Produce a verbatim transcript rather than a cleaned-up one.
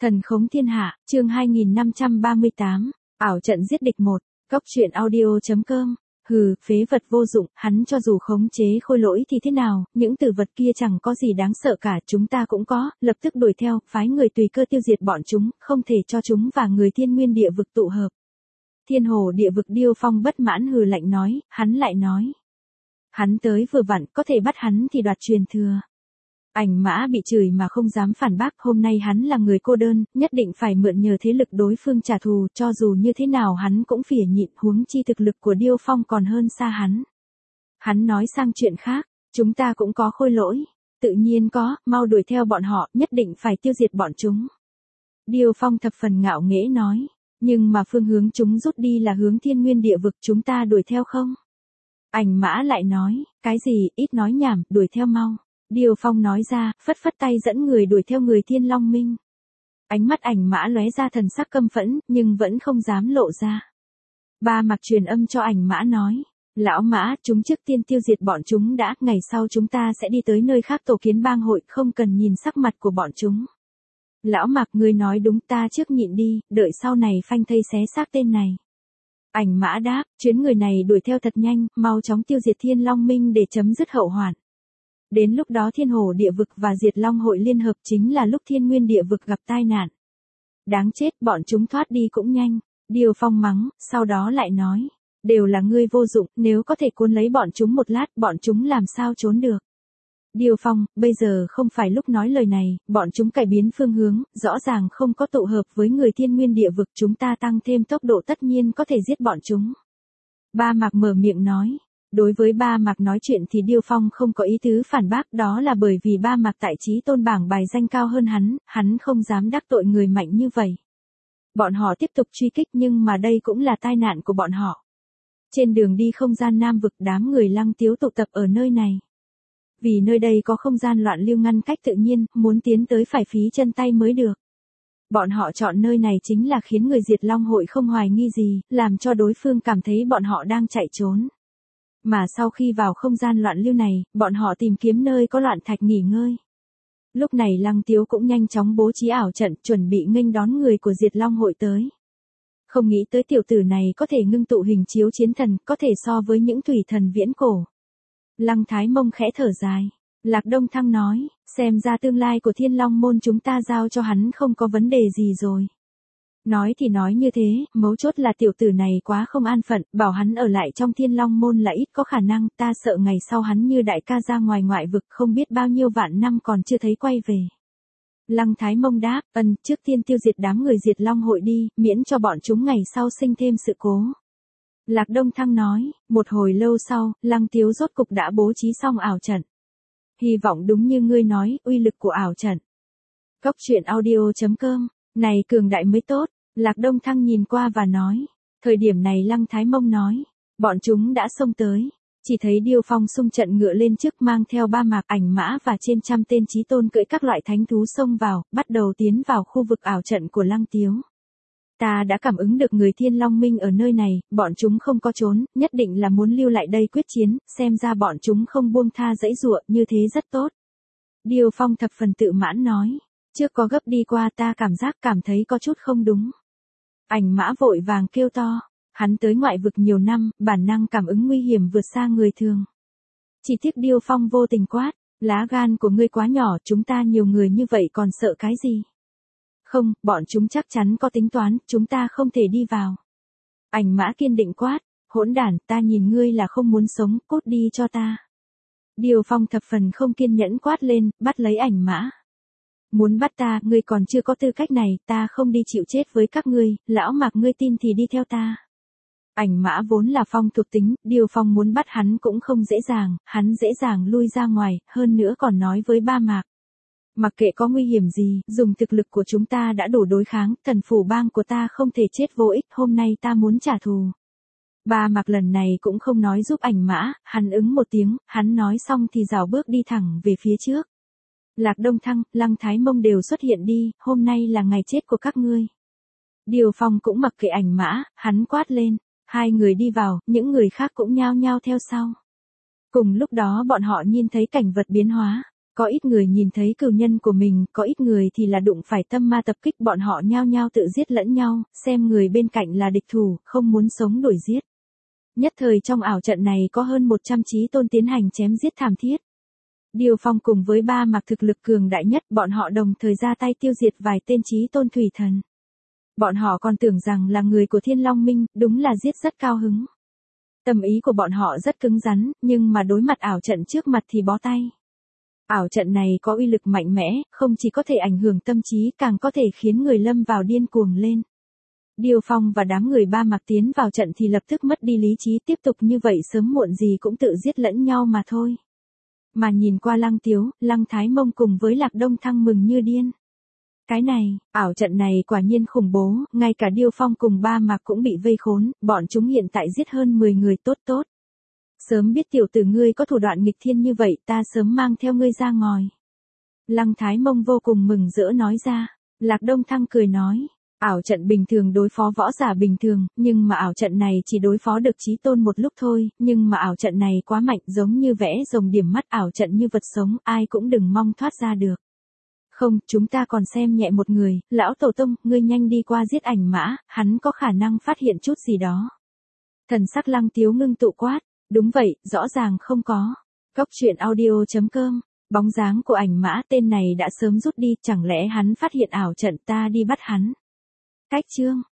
Thần khống thiên hạ, chương hai nghìn năm trăm ba mươi tám, ảo trận giết địch một, Cốc truyện audio.com. Hừ, phế vật vô dụng, hắn cho dù khống chế khôi lỗi thì thế nào, những tử vật kia chẳng có gì đáng sợ cả, chúng ta cũng có, lập tức đuổi theo, phái người tùy cơ tiêu diệt bọn chúng, không thể cho chúng và người thiên nguyên địa vực tụ hợp. Thiên hồ địa vực Điêu Phong bất mãn hừ lạnh nói, hắn lại nói. Hắn tới vừa vặn, có thể bắt hắn thì đoạt truyền thừa. Ảnh Mã bị chửi mà không dám phản bác, hôm nay hắn là người cô đơn, nhất định phải mượn nhờ thế lực đối phương trả thù, cho dù như thế nào hắn cũng phỉ nhịn, huống chi thực lực của Điêu Phong còn hơn xa hắn. Hắn nói sang chuyện khác, chúng ta cũng có khôi lỗi, tự nhiên có, mau đuổi theo bọn họ, nhất định phải tiêu diệt bọn chúng. Điêu Phong thập phần ngạo nghễ nói, nhưng mà phương hướng chúng rút đi là hướng thiên nguyên địa vực, chúng ta đuổi theo không? Ảnh Mã lại nói, cái gì, ít nói nhảm, đuổi theo mau. Điêu Phong nói ra, phất phất tay dẫn người đuổi theo người Thiên Long Minh. Ánh mắt Ảnh Mã lóe ra thần sắc căm phẫn, nhưng vẫn không dám lộ ra. Ba Mặc truyền âm cho Ảnh Mã nói, lão Mã, chúng trước tiên tiêu diệt bọn chúng đã, ngày sau chúng ta sẽ đi tới nơi khác tổ kiến bang hội, không cần nhìn sắc mặt của bọn chúng. Lão Mặc, ngươi nói đúng, ta trước nhịn đi, đợi sau này phanh thây xé xác tên này. Ảnh Mã đáp, chuyến người này đuổi theo thật nhanh, mau chóng tiêu diệt Thiên Long Minh để chấm dứt hậu hoạn. Đến lúc đó Thiên Hồ địa vực và Diệt Long hội liên hợp, chính là lúc Thiên Nguyên địa vực gặp tai nạn. Đáng chết, bọn chúng thoát đi cũng nhanh. Điêu Phong mắng, sau đó lại nói, đều là ngươi vô dụng, nếu có thể cuốn lấy bọn chúng một lát, bọn chúng làm sao trốn được. Điêu Phong, bây giờ không phải lúc nói lời này, bọn chúng cải biến phương hướng, rõ ràng không có tụ hợp với người Thiên Nguyên địa vực, chúng ta tăng thêm tốc độ tất nhiên có thể giết bọn chúng. Ba Mạc mở miệng nói. Đối với Ba Mạc nói chuyện thì Điêu Phong không có ý tứ phản bác, đó là bởi vì Ba Mạc tại chí tôn bảng bài danh cao hơn hắn, hắn không dám đắc tội người mạnh như vậy. Bọn họ tiếp tục truy kích nhưng mà đây cũng là tai nạn của bọn họ. Trên đường đi không gian Nam vực, đám người Lăng Tiếu tụ tập ở nơi này. Vì nơi đây có không gian loạn lưu ngăn cách tự nhiên, muốn tiến tới phải phí chân tay mới được. Bọn họ chọn nơi này chính là khiến người Diệt Long hội không hoài nghi gì, làm cho đối phương cảm thấy bọn họ đang chạy trốn. Mà sau khi vào không gian loạn lưu này, bọn họ tìm kiếm nơi có loạn thạch nghỉ ngơi. Lúc này Lăng Tiếu cũng nhanh chóng bố trí ảo trận, chuẩn bị nghênh đón người của Diệt Long hội tới. Không nghĩ tới tiểu tử này có thể ngưng tụ hình chiếu chiến thần, có thể so với những thủy thần viễn cổ. Lăng Thái Mông khẽ thở dài. Lạc Đông Thăng nói, xem ra tương lai của Thiên Long môn chúng ta giao cho hắn không có vấn đề gì rồi. Nói thì nói như thế, mấu chốt là tiểu tử này quá không an phận, bảo hắn ở lại trong Thiên Long môn là ít có khả năng, ta sợ ngày sau hắn như đại ca ra ngoài ngoại vực không biết bao nhiêu vạn năm còn chưa thấy quay về. Lăng Thái Mông đáp, ân, trước tiên tiêu diệt đám người Diệt Long hội đi, miễn cho bọn chúng ngày sau sinh thêm sự cố. Lạc Đông Thăng nói, một hồi lâu sau, Lăng Tiếu rốt cục đã bố trí xong ảo trận. Hy vọng đúng như ngươi nói, uy lực của ảo trận. Cốc truyện audio.com. Này cường đại mới tốt, Lạc Đông Thăng nhìn qua và nói. Thời điểm này Lăng Thái Mông nói, bọn chúng đã xông tới. Chỉ thấy Điêu Phong xung trận ngựa lên trước mang theo Ba Mạc, Ảnh Mã và trên trăm tên chí tôn cưỡi các loại thánh thú xông vào, bắt đầu tiến vào khu vực ảo trận của Lăng Tiếu. Ta đã cảm ứng được người Thiên Long Minh ở nơi này, bọn chúng không có trốn, nhất định là muốn lưu lại đây quyết chiến, xem ra bọn chúng không buông tha dãy dụa, như thế rất tốt. Điêu Phong thập phần tự mãn nói. Trước có gấp đi qua ta cảm giác cảm thấy có chút không đúng. Ảnh Mã vội vàng kêu to. Hắn tới ngoại vực nhiều năm, bản năng cảm ứng nguy hiểm vượt xa người thường. Chỉ tiếc Điêu Phong vô tình quát. Lá gan của ngươi quá nhỏ, chúng ta nhiều người như vậy còn sợ cái gì? Không, bọn chúng chắc chắn có tính toán, chúng ta không thể đi vào. Ảnh Mã kiên định quát. Hỗn đản, ta nhìn ngươi là không muốn sống, cút đi cho ta. Điêu Phong thập phần không kiên nhẫn quát lên, bắt lấy Ảnh Mã. Muốn bắt ta, ngươi còn chưa có tư cách này, ta không đi chịu chết với các ngươi, lão Mạc ngươi tin thì đi theo ta. Ảnh Mã vốn là phong thuộc tính, Điêu Phong muốn bắt hắn cũng không dễ dàng, hắn dễ dàng lui ra ngoài, hơn nữa còn nói với Ba Mạc. Mặc kệ có nguy hiểm gì, dùng thực lực của chúng ta đã đủ đối kháng, thần phủ bang của ta không thể chết vô ích, hôm nay ta muốn trả thù. Ba Mạc lần này cũng không nói giúp Ảnh Mã, hắn ứng một tiếng, hắn nói xong thì rảo bước đi thẳng về phía trước. Lạc Đông Thăng, Lăng Thái Mông đều xuất hiện đi, hôm nay là ngày chết của các ngươi. Điêu Phong cũng mặc kệ Ảnh Mã, hắn quát lên, hai người đi vào, những người khác cũng nhao nhao theo sau. Cùng lúc đó bọn họ nhìn thấy cảnh vật biến hóa, Có ít người nhìn thấy cừu nhân của mình, có ít người thì là đụng phải tâm ma tập kích, bọn họ nhao nhao tự giết lẫn nhau, xem người bên cạnh là địch thủ, không muốn sống đuổi giết. Nhất thời trong ảo trận này có hơn một trăm chí tôn tiến hành chém giết thảm thiết. Điêu Phong cùng với ba mặc thực lực cường đại nhất, bọn họ đồng thời ra tay tiêu diệt vài tên chí tôn thủy thần. Bọn họ còn tưởng rằng là người của Thiên Long Minh, đúng là giết rất cao hứng. Tâm ý của bọn họ rất cứng rắn, nhưng mà đối mặt ảo trận trước mặt thì bó tay. Ảo trận này có uy lực mạnh mẽ, không chỉ có thể ảnh hưởng tâm trí, càng có thể khiến người lâm vào điên cuồng lên. Điêu Phong và đám người ba mặc tiến vào trận thì lập tức mất đi lý trí, tiếp tục như vậy sớm muộn gì cũng tự giết lẫn nhau mà thôi. Mà nhìn qua Lăng Tiếu, Lăng Thái Mông cùng với Lạc Đông Thăng mừng như điên. Cái này, ảo trận này quả nhiên khủng bố, ngay cả Điêu Phong cùng ba mặc cũng bị vây khốn, bọn chúng hiện tại giết hơn mười người tốt tốt. Sớm biết tiểu tử ngươi có thủ đoạn nghịch thiên như vậy, ta sớm mang theo ngươi ra ngòi. Lăng Thái Mông vô cùng mừng rỡ nói ra. Lạc Đông Thăng cười nói, ảo trận bình thường đối phó võ giả bình thường, nhưng mà ảo trận này chỉ đối phó được chí tôn một lúc thôi, nhưng mà ảo trận này quá mạnh, giống như vẽ rồng điểm mắt, ảo trận như vật sống, ai cũng đừng mong thoát ra được. Không, chúng ta còn xem nhẹ một người, lão tổ tông, ngươi nhanh đi qua giết ảnh mã, hắn có khả năng phát hiện chút gì đó. Thần sắc Lăng Tiếu ngưng tụ quát, đúng vậy, rõ ràng không có. Cốc truyện audio chấm com, bóng dáng của ảnh mã tên này đã sớm rút đi, chẳng lẽ hắn phát hiện ảo trận, ta đi bắt hắn. Cách chương